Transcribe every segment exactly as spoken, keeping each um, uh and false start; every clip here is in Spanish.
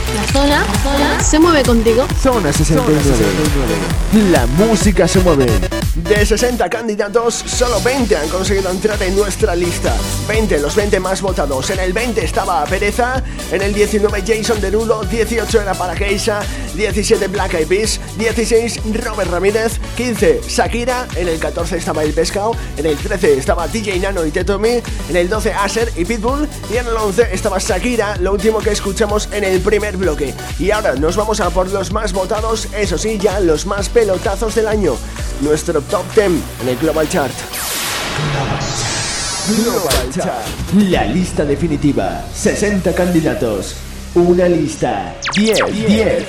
La zona, la zona se mueve contigo. Zona sesenta y nueve. La música se mueve. De sesenta candidatos, solo veinte han conseguido entrar en nuestra lista. veinte, los veinte más votados. En el veinte estaba Pereza, en el diecinueve Jason Derulo, dieciocho era para Keisha, diecisiete Black Eyed Peas, dieciséis Robert Ramírez, quince Shakira, en el catorce estaba El Pescado, en el trece estaba D J Nano y Tetomi, en el doce Asher y Pitbull, y en el once estaba Shakira, lo último que escuchamos en el primer bloque. Y ahora nos vamos a por los más votados, eso sí, ya los más pelotazos del año. Nuestro Top diez en el Global Chart. Global Chart. La lista definitiva. sesenta candidatos. Una lista. diez. diez.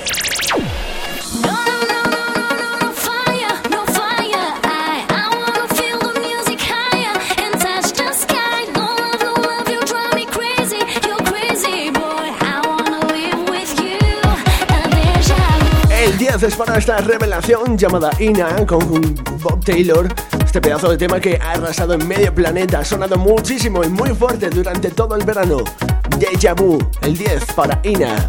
El diez es para esta revelación llamada Ina con Bob Taylor. Este pedazo de tema que ha arrasado en medio planeta, ha sonado muchísimo y muy fuerte durante todo el verano. Deja Vu, el diez para Ina.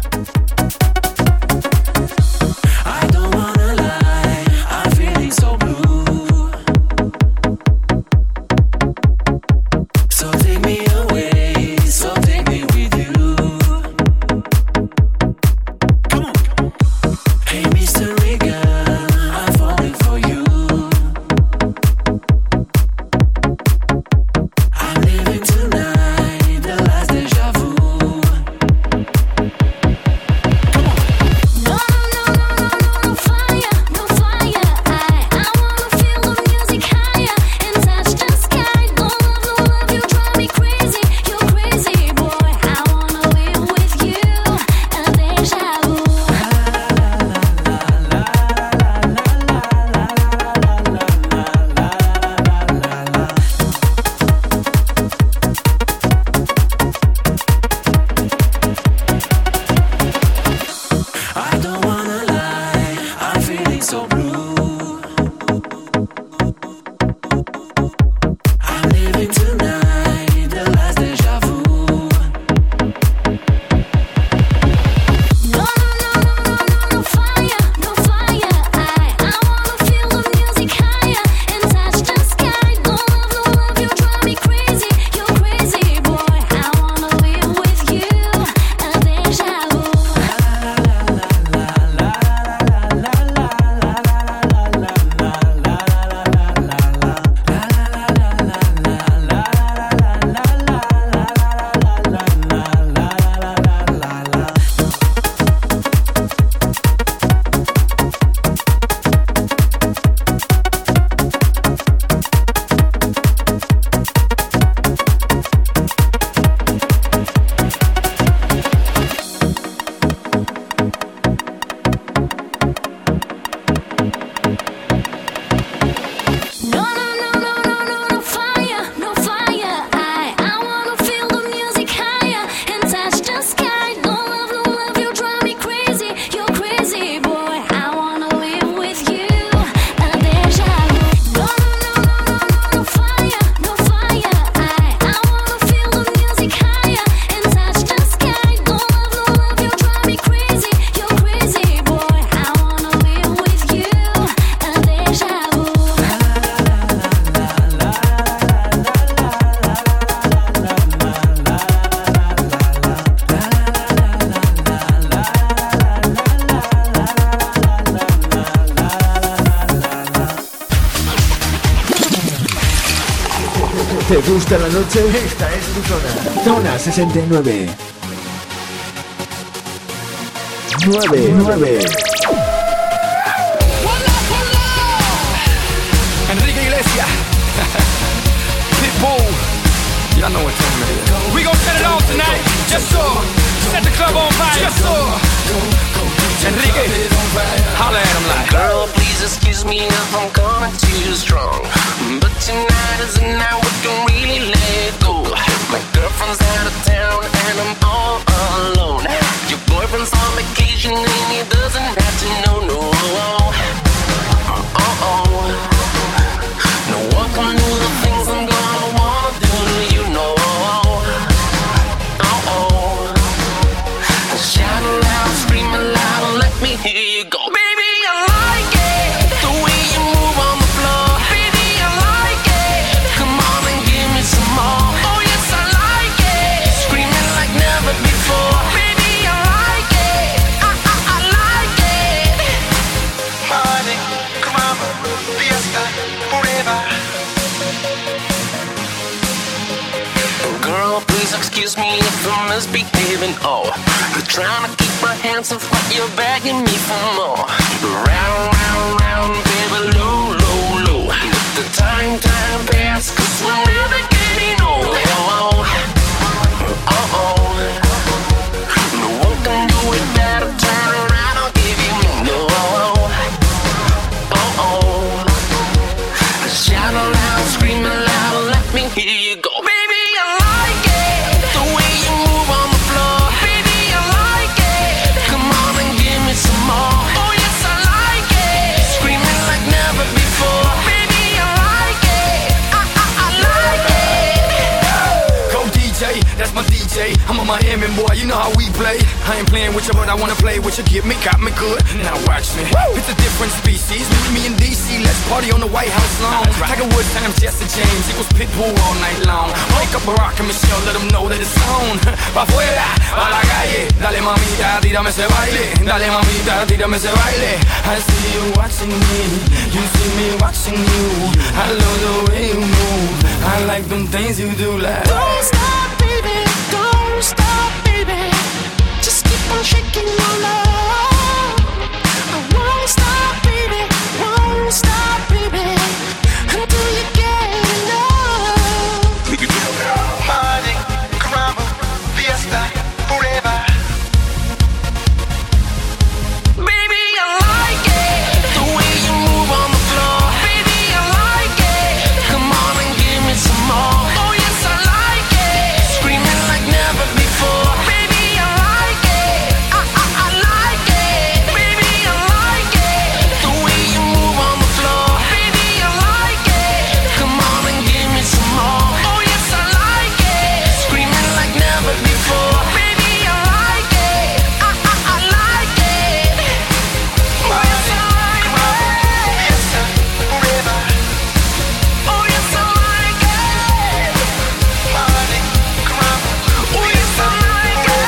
¿Te gusta la noche? Esta es tu zona. Zona sesenta y nueve. nueve. nueve. Enrique Iglesias. Pitbull. Y'all know what time it is. We gon' set it off tonight. Just so. Set the club on fire. Just so. Enrique. Holla at him like. Girl, please excuse me if I'm coming too strong. But tonight is the night we can really let go. My girlfriend's out of town and I'm all alone. Your boyfriend's on vacation and he doesn't have to know, no. Uh-oh. No one can do the things I'm gonna wanna do, you know. Uh-oh. Shout it out. excuse me if I'm misbehaving. Oh, you're trying to keep my hands off, but you're begging me for more. Round, round, round, baby, low, low, low. Let the time, time pass, cause we're never getting old. Oh, oh, oh. No one can do it better. Turn around, I'll give you more. Oh, oh, oh. Shout aloud, scream aloud, let me hear you go. Baby, I like it, the way you move on the floor. Baby, I like it, come on and give me some more. Oh yes, I like it, screaming like never before. Baby, I like it, I, I, I like it. Go D J, that's my D J. I'm a Miami boy, you know how we play. I ain't playing with you, but I wanna play with you. Get me, got me good. Now watch me. Woo! It's a different species. Meet me in D C. Let's party on the White House lawn. Right. Tiger Woods times Jesse James equals Pitbull all night long. Wake up Barack and Michelle, let them know that it's on. Pa' afuera, pa' la calle. Dale mamita, tírame ese baile. Dale mamita, tírame ese baile. I see you watching me. You see me watching you. I love the way you move. I like them things you do like. Don't stop, baby. Don't stop, baby. Just keep on shaking your love. I won't stop, baby. Won't stop, baby. Until you get enough. Party, caramba, fiesta, forever. Baby, I like it, the way you move on the floor. Baby, I like it, come on and give me some more. Oh yes, I like it, screaming like never before. Baby, I like it, I, I, I like it. Baby, I like it, the way you move on the floor. Baby, I like it, come on and give me some more. Oh yes, I like it, screaming like never before. Baby, I like it, I, I, I like it. Oh yes, I like it. Fiesta, forever. Oh yes, I like it. Party, caramba, Oh yes, I like it.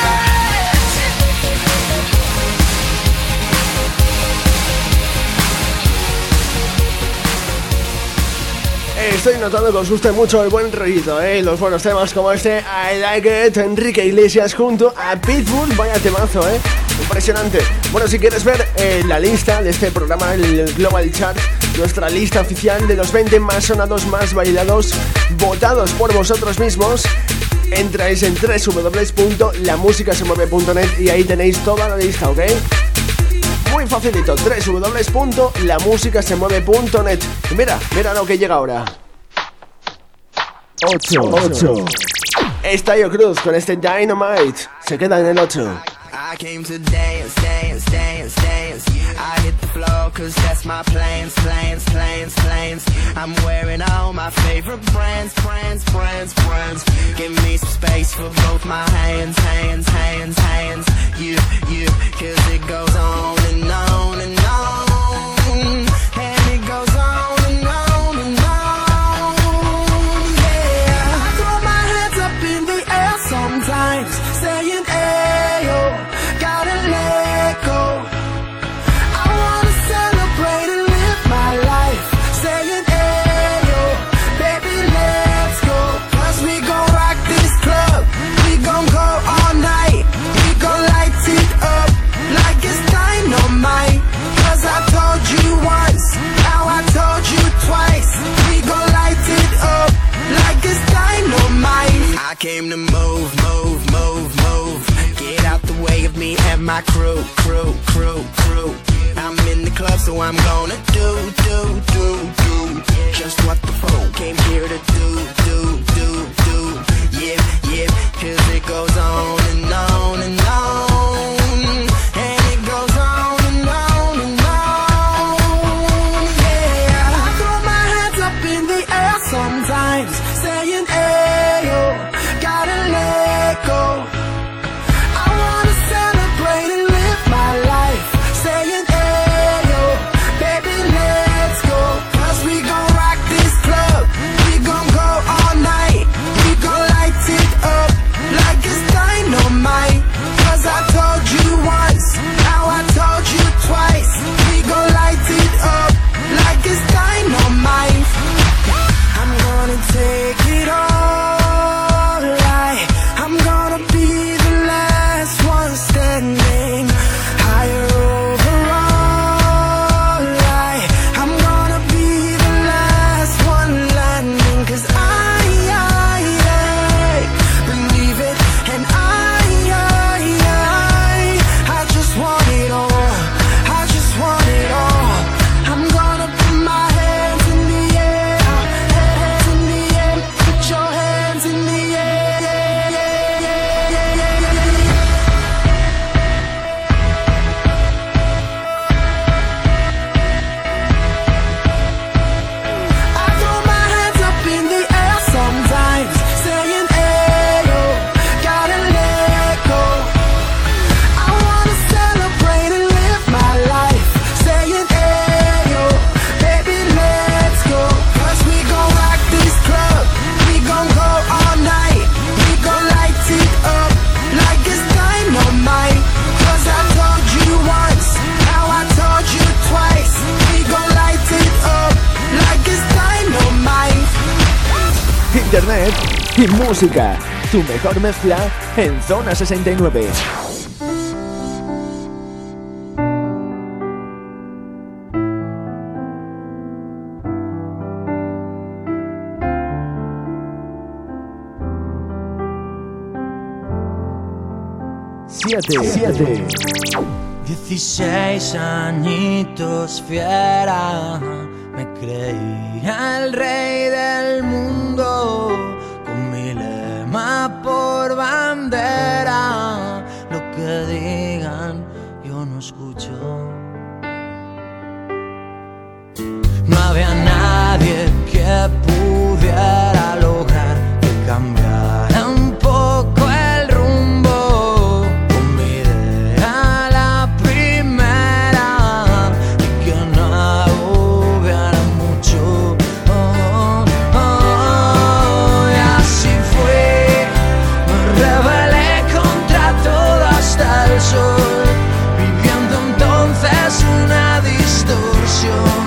Estoy notando que os gusta mucho el buen rollito, ¿eh? Los buenos temas como este I Like It, Enrique Iglesias junto a Pitbull. Vaya temazo, ¿eh? Impresionante. Bueno, si quieres ver eh, la lista de este programa, el Global Chart, nuestra lista oficial de los veinte más sonados, más bailados, votados por vosotros mismos, entráis en doble u doble u doble u punto la música se mueve punto net y ahí tenéis toda la lista, ¿ok? Muy facilito, doble u doble u doble u punto la música se mueve punto net. Y mira, mira lo que llega ahora. ocho. Estayo Cruz con este Dynamite. Se queda en el ocho. I came to dance, dance, dance, dance. I hit the floor cause that's my plans, plans, plans, plans. I'm wearing all my favorite brands, brands, brands, brands. Give me some space for both my hands, hands, hands, hands. You, you, cause it goes on and on and on. And it goes on and on and on. Yeah, I throw my hands up in the air sometimes, saying ayo. Gotta let go. I wanna celebrate and live my life, saying ayo, baby let's go. Cause we gon' rock this club, we gon' go all night. We gon' light it up like it's dynamite. Cause I told you once, now I told you twice. We gon' light it up like it's dynamite. I came to move, move, move, move. Get out the way of me and my crew, crew, crew, crew. I'm in the club, so I'm gonna do, do, do, do just what the folk came here to do, do, do, do. Yeah, yeah, cause it goes on and on and on. And it goes on and on and on. Yeah, I throw my hands up in the air sometimes, saying ayo, gotta let go. I wanna celebrate and live my life, saying ayo, baby let's go. Cause we gon' rock this club, we gon' go all night. We gon' light it up like it's dynamite. Cause I y música. Tu mejor mezcla en Zona sesenta y nueve. siete, siete. Dieciséis añitos fiera, me creía el rey del mundo, con mi lema por bandera. Lo que digan yo no escucho. No había nadie que pudiera lograr que cambiara un poco el rumbo. Con mi idea la primera y que no hubiera mucho. Oh, oh, oh. Y así fue, me rebelé contra todo hasta el sol, viviendo entonces una distorsión.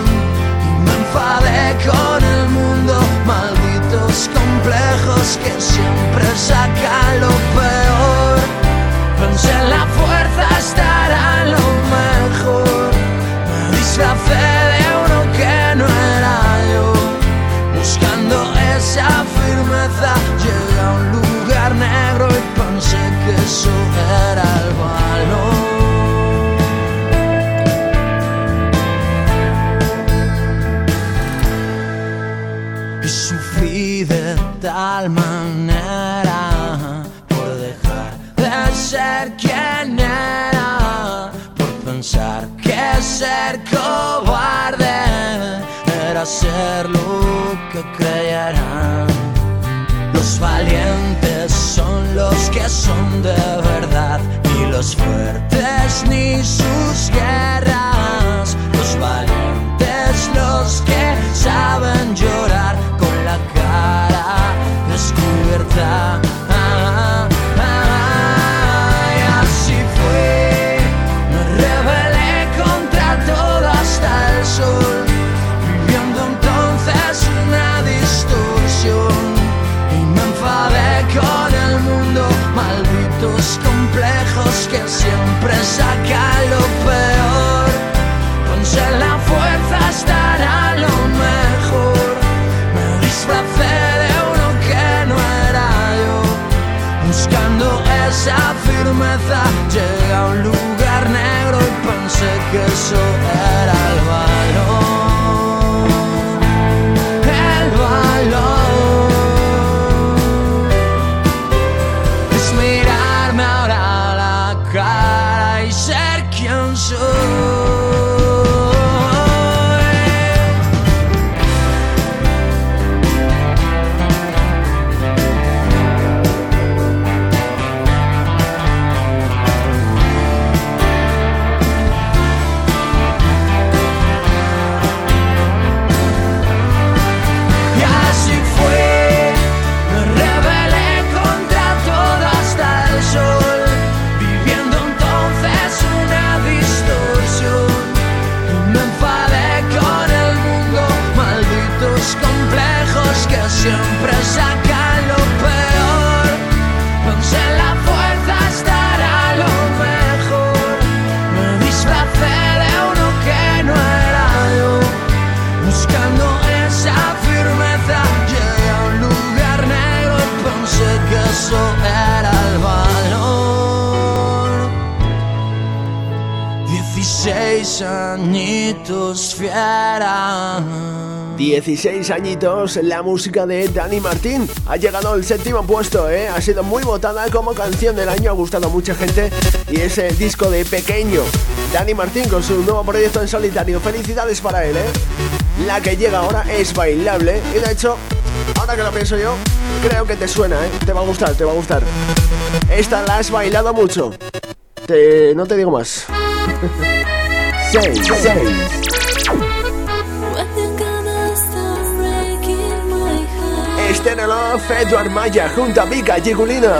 Con el mundo, malditos complejos que siempre sacan lo peor. Pensé en la fuerza, estará lo mejor. Me disfracé de uno que no era yo, buscando esa firmeza. Llegué a un lugar negro y pensé que eso era el valor. Sufrí de tal manera por dejar de ser quien era, por pensar que ser cobarde era ser lo que creyeran. Los valientes son los que son de verdad, ni los fuertes ni sus guerras. Los valientes los que saben llorar con la cara descubierta. Ah, ah, ah, y así fue, me rebelé contra todo hasta el sol, viviendo entonces una distorsión. Y me enfadé con el mundo, malditos complejos que siempre sacan lo peor. Pensé en la fuerza, estará lo mejor. Me disfracé de uno que no era yo, buscando esa firmeza. Llegué a un lugar negro y pensé que eso era el valor. El valor es mirarme ahora a la cara y ser quien soy. Siempre sacan lo peor. Pensé en la fuerza, estará lo mejor. Me disfracé de uno que no era yo, buscando esa firmeza. Llegué a un lugar negro y pensé que eso era el valor. Dieciséis añitos fiera. dieciséis añitos, la música de Dani Martín ha llegado al séptimo puesto, ¿eh? Ha sido muy votada como canción del año, ha gustado a mucha gente y es el disco de Pequeño. Dani Martín con su nuevo proyecto en solitario, felicidades para él, ¿eh? La que llega ahora es bailable y de hecho, ahora que lo pienso yo, creo que te suena, ¿eh? Te va a gustar, te va a gustar. Esta la has bailado mucho. Te... no te digo más. seis, seis. Esther Love, Edward Maya junto a Vika Gigulina.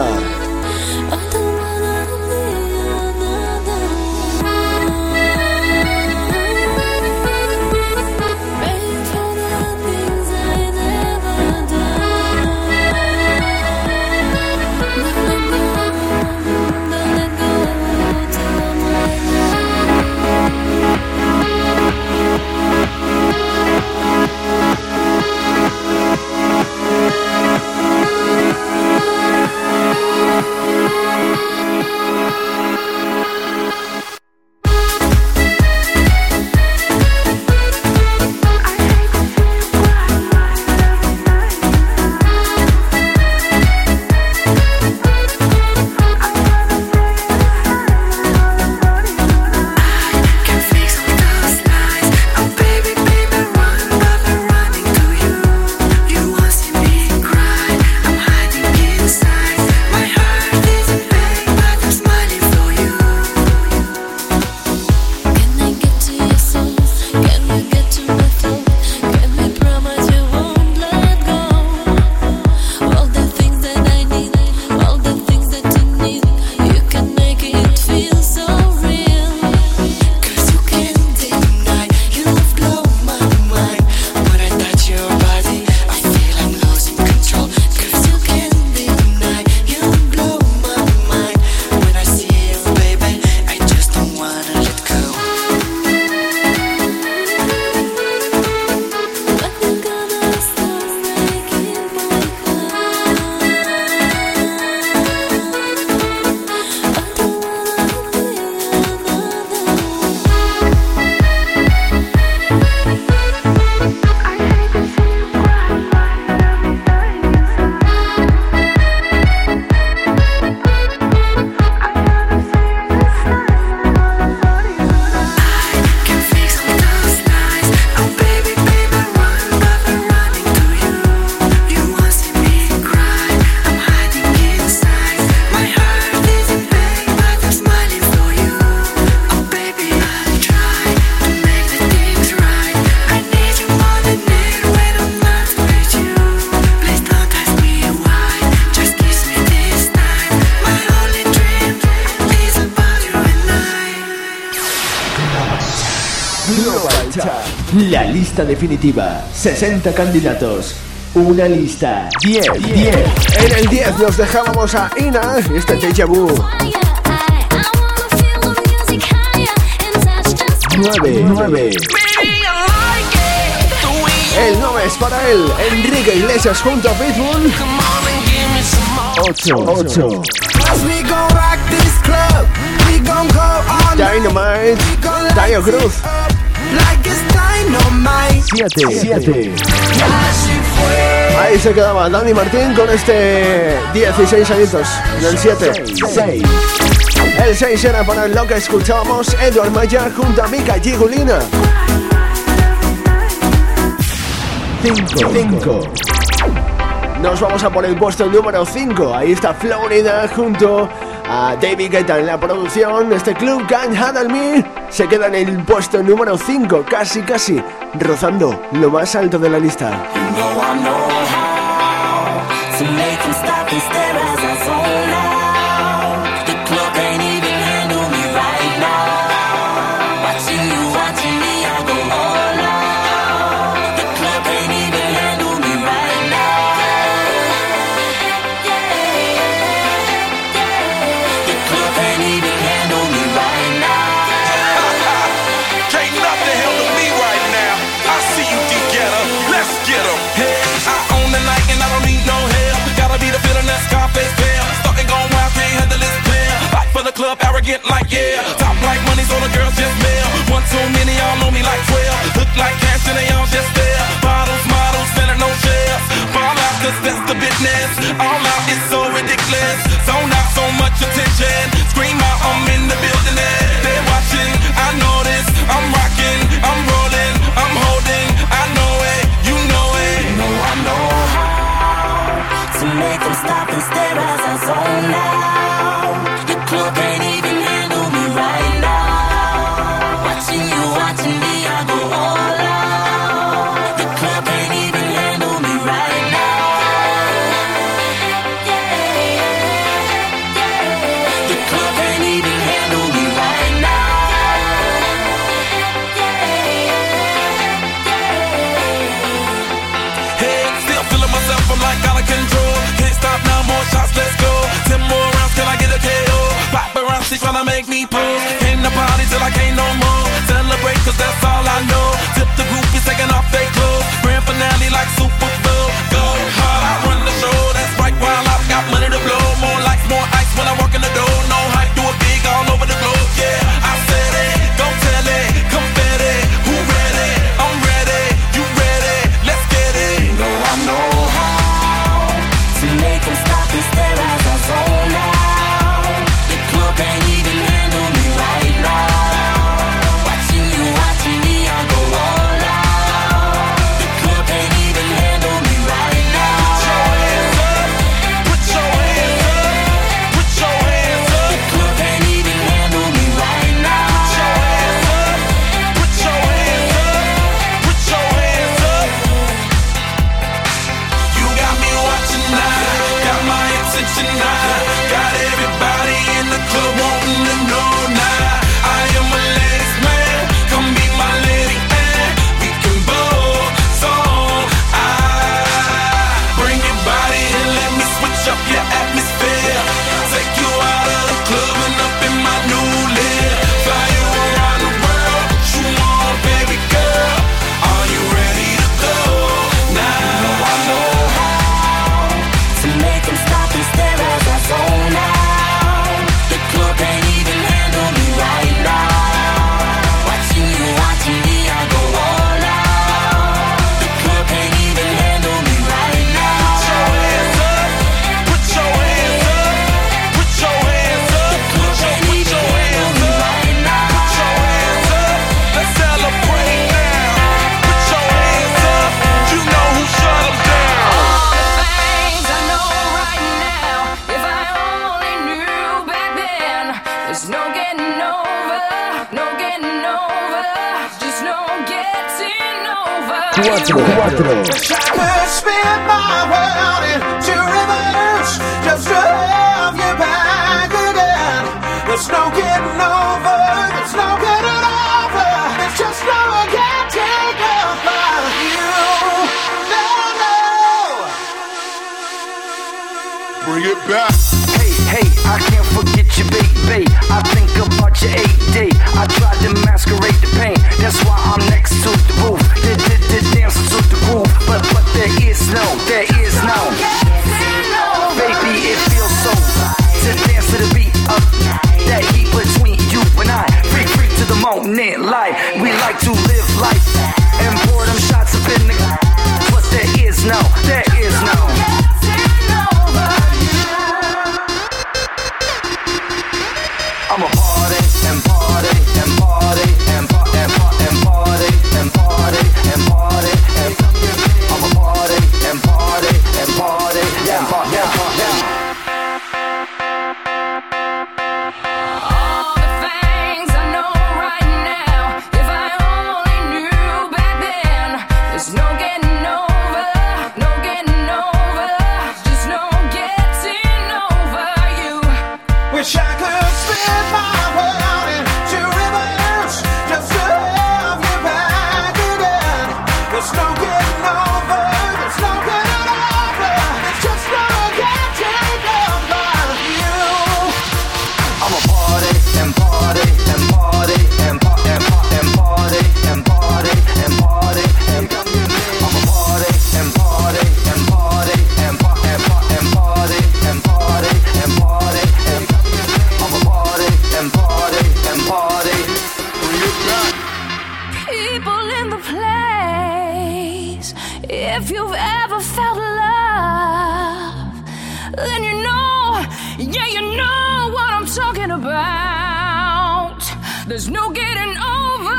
Global Chart. La lista definitiva. sesenta candidatos. Una lista. diez. diez. En el diez nos dejábamos a Ina. Este Deja Vu. nueve. nueve. El nueve es para él. Enrique Iglesias junto a Pitbull. ocho. ocho. Dynamite. Taio Cruz. siete. siete. Ahí se quedaba Dani Martín con este dieciséis añitos. En el siete. seis. El seis era para lo que escuchábamos Edward Maya junto a Mika Gigulina. cinco. cinco. Nos vamos a por el puesto número cinco. Ahí está Florida junto a David Guetta en la producción. Este club Can't Handle Me se queda en el puesto número cinco, casi casi rozando lo más alto de la lista. Club arrogant like yeah, top like money so the girls just mail. One too many, y'all know me like twelve. Look like cash and they all just there. Bottles, models, selling no shares. Fall out cause that's the business. All out is so ridiculous. Zone out so much attention. Scream out, I'm in the building and they're watching. I know this, I'm rocking, I'm rolling, I'm holding. I know it, you know it. You know I know how to make them stop and stare as I zone out. Club can't even handle me right now. Watching you, watching me, I go all out. The club can't even handle me right now. Yeah, yeah. The club can't even handle me right now. Yeah, yeah. Hey, still feeling myself, I'm like out of control. Can't stop now, more shots, let's go. Ten more rounds, can I get a K O? Paparazzi tryna make me pose. Came to party till I can't no more. Celebrate cause that's all I know. Tip the groupies taking off their clothes. Grand finale like Super Bowl. Go hard, I run the show. That's right, while I've got money to blow. More lights, more ice when I walk in the door. No hype, do it big all over the globe. Yeah, I said it, go tell it. Confetti, who ready? I'm ready, you ready? Let's get it. You know I know how to make them stop and stare as I zone out. Can't even handle me right now. Watching you, watching me, I go all out. The club can't even handle me right now. Put your hands up, put your hands up, put your hands up. The club can't even handle me right now. Put your hands up, put your hands up, put your hands up. You got me watching now, got my attention now, got everybody in the club wanting to know now. I am a ladies man, come be my lady and we can both song. I bring your body and let me switch up your atmosphere. Take you out of the club and up in my new live. Fly you around the world, what you want, baby girl? Are you ready to go now? You know I know how to make them stop and stare as I zone out. Can't even handle me right now. Watching you, watching me, I go all out. The club can't even handle me right now. Put your hands up, put your hands up, put your hands up. The club can't even handle me right now. Put your hands up, let's celebrate now. Put your hands up, you know who shut them down. All the things I know right now, if I only knew back then. There's no getting over, no getting over, just no getting over. Cuatro, cuatro. Try to spin my world into reverse, just to have you back again. There's no getting over, there's no getting over, it's just no bay. I think about your A D. I tried to masquerade the pain. That's why I'm next to the roof. The, the, the dancing to the groove. But, but there is no, there is no. Baby, it feels so to dance to the beat of that heat between you and I. Free, free to the moment, light. We like to live life and pour them shots up in the. But there is no, there is no. I'm a party and party and party and party and party and party and party and party and I'm a party and party and party and party and party. All the things I know right now, if I only knew back then, there's no getting over, no getting over, just no getting over you. Wish I could spin my world into reverse just to have you back again. There's no getting over, there's no getting over, there's just no getting over you. I'm a party and party and party and party and party and party and party and party and I'm a party and party and party and party and party and party and party and I'm a party and party and party. People in the place, if you've ever felt love, then you know, yeah, you know what I'm talking about. There's no getting over.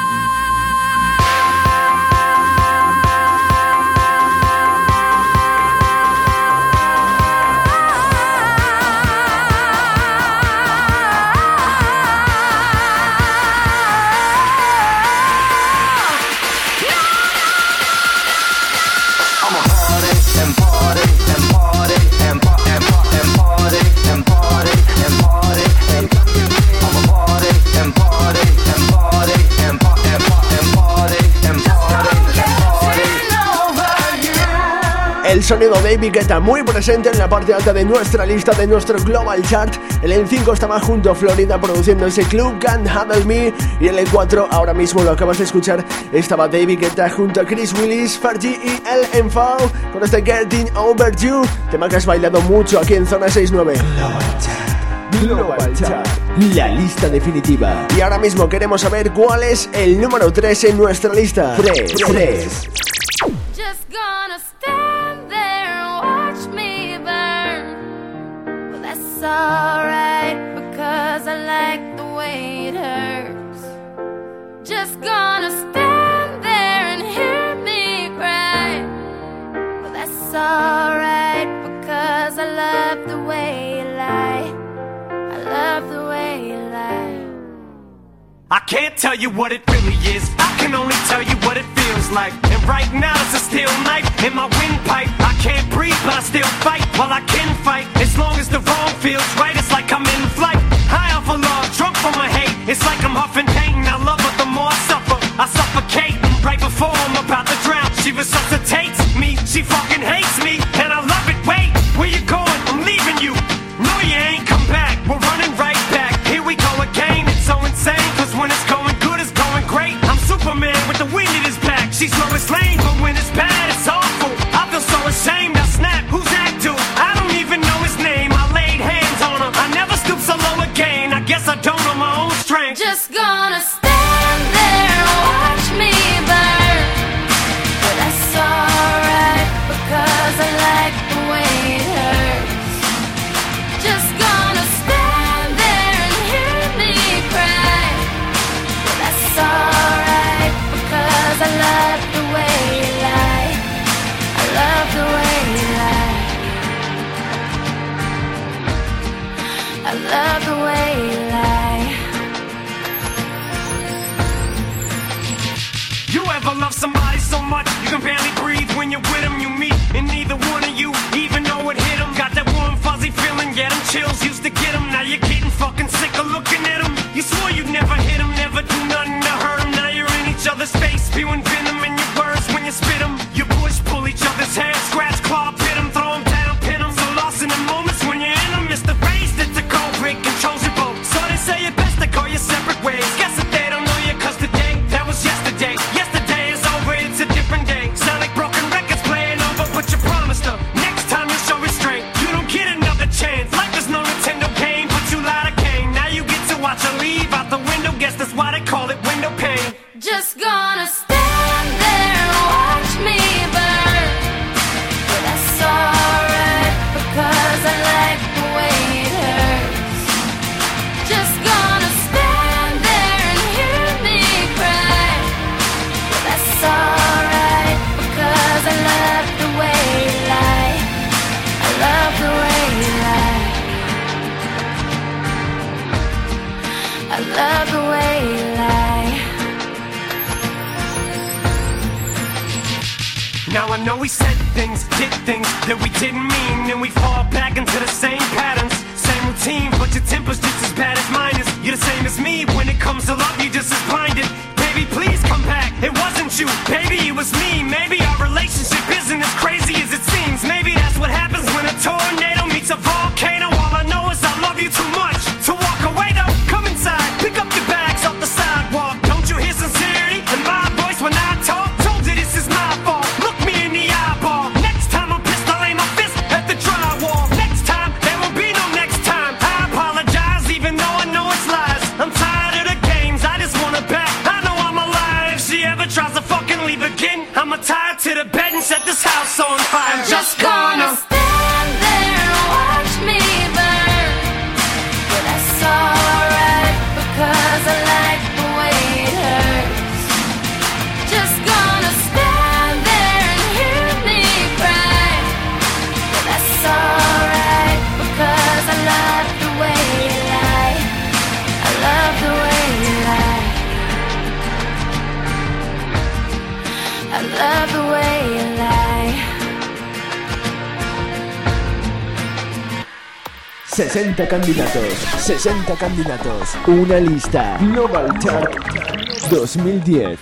I'm a party and party and party and party and party and party and party and party and I'm a party and party and party and party and party and party and party and party. El sonido de David Guetta muy presente en la parte alta de nuestra lista, de nuestro Global Chart. En el cinco estaba junto a Florida produciendo ese Club Can't Handle Me. Y en el cuatro, ahora mismo lo acabas de escuchar, estaba David Guetta junto a Chris Willis, Fergie y El Enfao con este Getting Over You, tema que has bailado mucho aquí en Zona sesenta y nueve. Global Chart, la lista definitiva. Y ahora mismo queremos saber cuál es el número tres en nuestra lista. tres. Just gonna stand there and watch me burn. Well, that's alright, because I like the way it hurts. Just gonna stand there and hear me cry. Well, that's alright, because I love the way you lie. I love the way you lie. I can't tell you what it really is, I can only tell you what it feels like. And right now it's a steel knife in my windpipe. I can't breathe but I still fight, while I can fight. As long as the wrong feels right, it's like I'm in flight. High off of love, drunk from my hate. It's like I'm huffing pain, I love her the more I suffer. I suffocate, right before I'm about to drown. She resuscitates me, she fucking hates me, and I love it. Wait, where you going? I'm leaving you. No, you ain't come back, we're running right back. Here we go again, it's so insane, cause when it's going good, it's going great. I'm Superman with the wind in his back. She's Lois Lane, but when it's bad, it's awful. I feel so ashamed, I snap, who's that dude? I don't even know his name, I laid hands on her. I never stoop so low again, I guess I don't know my own strength. Just gonna stand there and watch me burn. But that's alright, because I like the way it hurts. Just gonna stand there and hear me cry. But that's alright, because I love the way you lie. I love the way you lie. I love the way you lie. You ever love somebody so much you can barely breathe when you're with them? You meet and neither one of you even know it hit them. Got that warm fuzzy feeling, yeah, them chills used to get them. Now you're getting fucking sick of looking at them. You swore you'd never hit them, never do nothing to hurt them. Now you're in each other's face, spewing venom in your words when you spit them. You push, pull each other's hair, scratch, claw, pit them, throw them down, pin them. So lost in the moments when you're in them, it's the race that's the cold break controls your boat. ways. Guess that they don't know you, cause today, that was yesterday. Yesterday is over, it's a different day. Sound like broken records playing over, but you promised them. Next time you show restraint, you don't get another chance. Life is no Nintendo game, but you lied again. Now you get to watch her leave out the window. Guess that's why they call it window pane. Just gonna stand there and watch me burn. But that's alright, because I like the way it hurts. Just gonna stand there and hear me cry. But that's alright, because I love the way you lie. I love the way you lie. I love the way you lie. Now I know we said things, did things that we didn't mean, and we fall back into the same patterns, same routine, but your temper's just as bad as mine is. You're the same as me, when it comes to love, you're just as blinded. Baby, please come back, it wasn't you, baby, it was me. Maybe our relationship isn't as crazy as it seems. Maybe that's what happens when a tornado meets a volcano. All I know is I love you too much to walk away though. Come inside, pick up your bags off the sidewalk. Don't you hear sincerity in my voice when I talk? Told you this is my fault. Look me in the eyeball. Next time I'm pissed, I'll aim my fist at the drywall. Next time, there won't be no next time. I apologize, even though I know it's lies. I'm tired of the games, I just want her back. I know I'm alive. If she ever tries to fucking leave again, I'ma tie her to the bed and set this house on fire. I'm just gonna stand there and watch me burn. But that's alright, because I like the way it hurts. Just gonna stand there and hear me cry. But that's alright, because I love the way you lie. I love the way you lie. I love the way you lie. sesenta candidatos, sesenta candidatos, una lista Global Chart dos mil diez.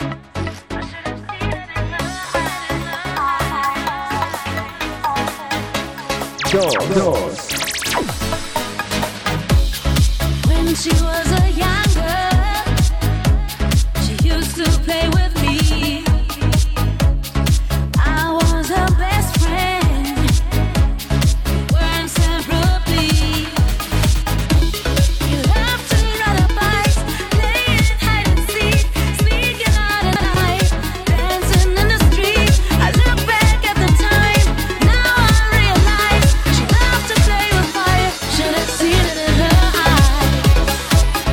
Dos, dos. When she was a young girl, she used to play with me. I was her best friend. We're inseparably. We loved to ride our bikes, playing hide and seek, sneaking out at night, dancing in the street. I look back at the time, now I realize she loved to play with fire. Should have seen it in her eyes.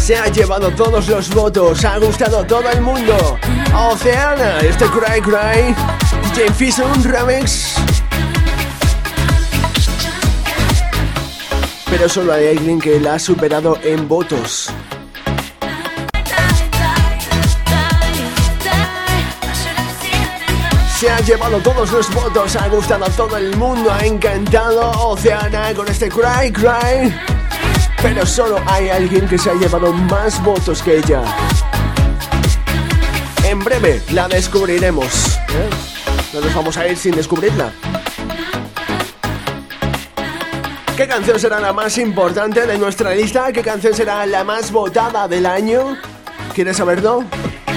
se ha llevado todos los votos, ha gustado a todo el mundo. Oceana, este Cry Cry, Jane Fisher, un remix. Pero solo hay alguien que la ha superado en votos. Se ha llevado todos los votos, ha gustado a todo el mundo, ha encantado Oceana con este Cry Cry. Pero solo hay alguien que se ha llevado más votos que ella. En breve la descubriremos, ¿eh? No nos vamos a ir sin descubrirla. ¿Qué canción será la más importante de nuestra lista? ¿Qué canción será la más votada del año? ¿Quieres saberlo?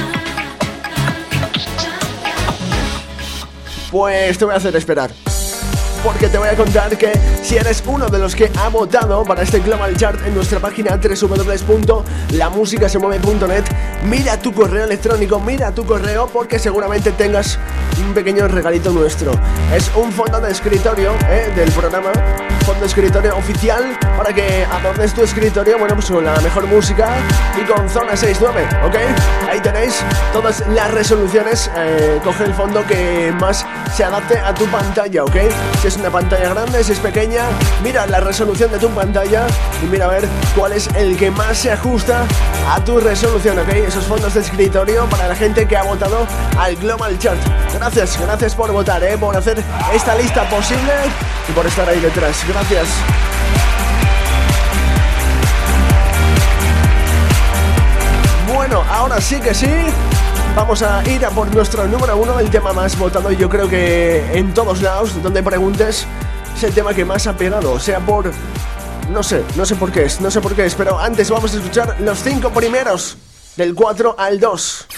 Pues te voy a hacer esperar, porque te voy a contar que si eres uno de los que ha votado para este Global Chart en nuestra página doble u doble u doble u punto la música se mueve punto net, mira tu correo electrónico, mira tu correo, porque seguramente tengas un pequeño regalito nuestro. Es un fondo de escritorio, ¿eh? del programa, fondo de escritorio oficial, para que adornes tu escritorio, bueno, pues con la mejor música y con Zona sesenta y nueve, ¿ok? Ahí tenéis todas las resoluciones, eh, coge el fondo que más se adapte a tu pantalla, ¿ok? Si es una pantalla grande, si es pequeña, mira la resolución de tu pantalla y mira a ver cuál es el que más se ajusta a tu resolución, ¿ok? Esos fondos de escritorio para la gente que ha votado al Global Chart. Gracias, gracias por votar, ¿eh? Por hacer esta lista posible y por estar ahí detrás. Gracias. Bueno, ahora sí que sí. Vamos a ir a por nuestro número uno, el tema más votado. Yo creo que en todos lados, donde preguntes, es el tema que más ha pegado. Sea por... No sé, no sé por qué es, no sé por qué es. Pero antes vamos a escuchar los cinco primeros, del cuatro al dos.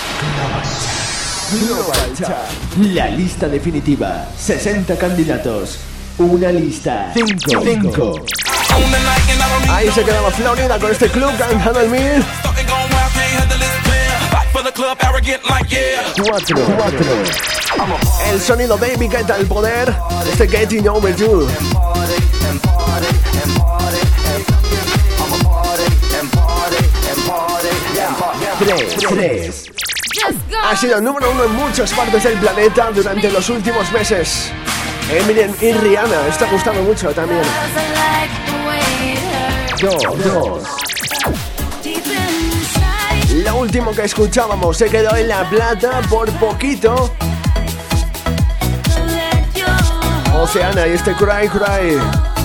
Global Chart. La lista definitiva. sesenta candidatos. Una lista. cinco. cinco. Ahí se quedaba Florida con este club cantando el mil. Cuatro. Cuatro. El sonido David Guetta al poder. Este Getting Over You. Tres. Tres. Ha sido el número uno en muchas partes del planeta durante los últimos meses. Eminem y Rihanna está gustando mucho también. Dos. Dos. Lo último que escuchábamos se quedó en la plata por poquito. Oceana y este Cry Cry.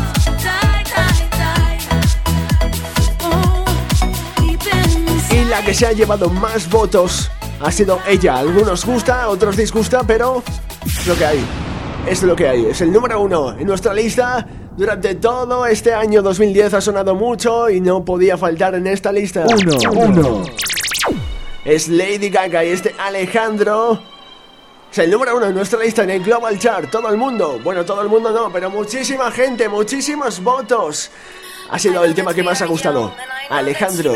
Y la que se ha llevado más votos ha sido ella. Algunos gusta, otros disgusta, pero es lo que hay. Es lo que hay. Es el número uno en nuestra lista. Durante todo este año dos mil diez ha sonado mucho y no podía faltar en esta lista. Uno. Uno. Es Lady Gaga y este Alejandro. Es el número uno en nuestra lista en el Global Chart. Todo el mundo, bueno, todo el mundo no, pero muchísima gente, muchísimos votos. Ha sido el tema que más ha gustado. Alejandro.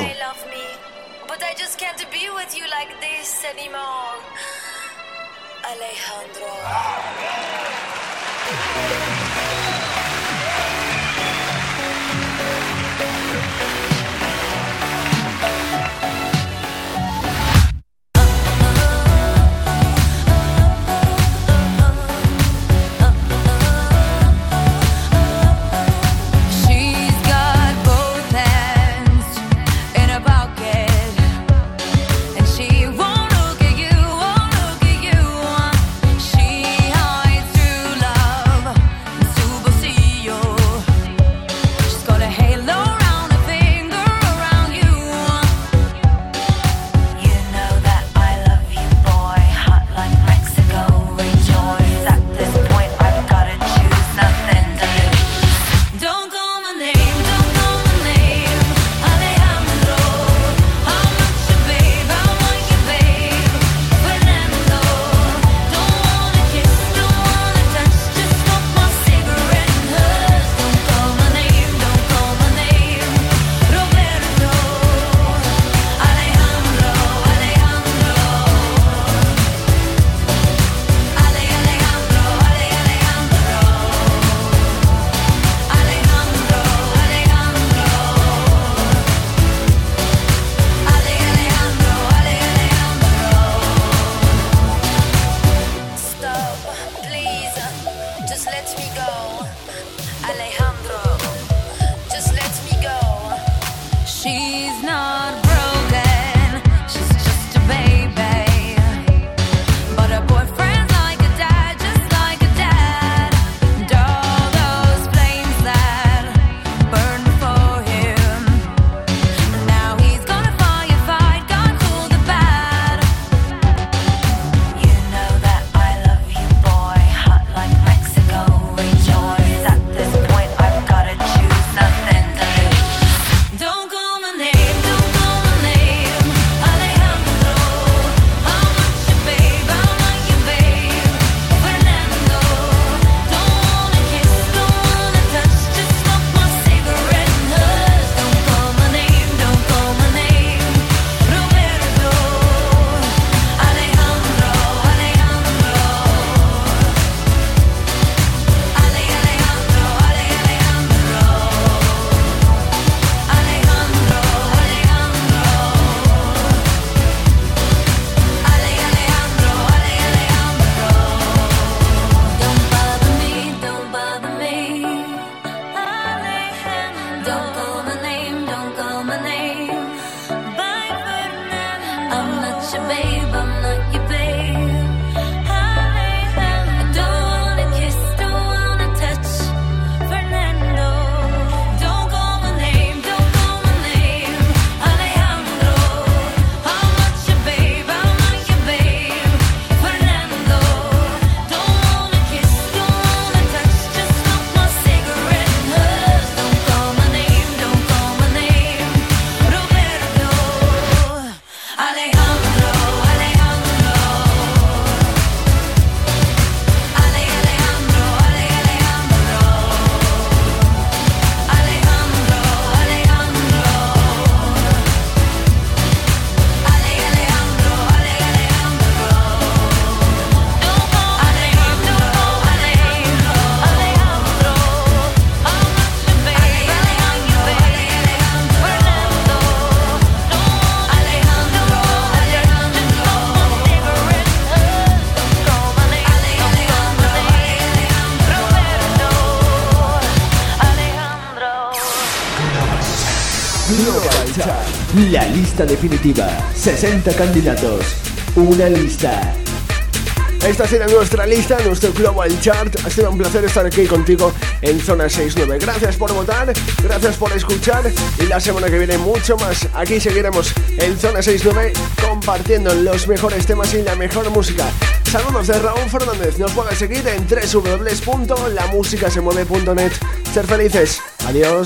Global Chart. La lista definitiva. sesenta candidatos. Una lista. Esta será nuestra lista, nuestro Global Chart. Ha sido un placer estar aquí contigo en Zona sesenta y nueve. Gracias por votar, gracias por escuchar. Y la semana que viene mucho más. Aquí seguiremos en Zona sesenta y nueve compartiendo los mejores temas y la mejor música. Saludos de Raúl Fernández. Nos pueden seguir en doble u doble u doble u punto la música se mueve punto net. Ser felices. Adiós.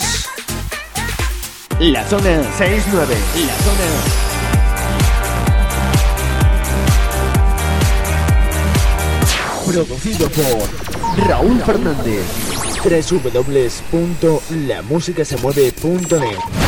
La Zona sesenta y nueve. La Zona... Producido por Raúl Fernández. doble u doble u doble u punto la música se mueve punto net.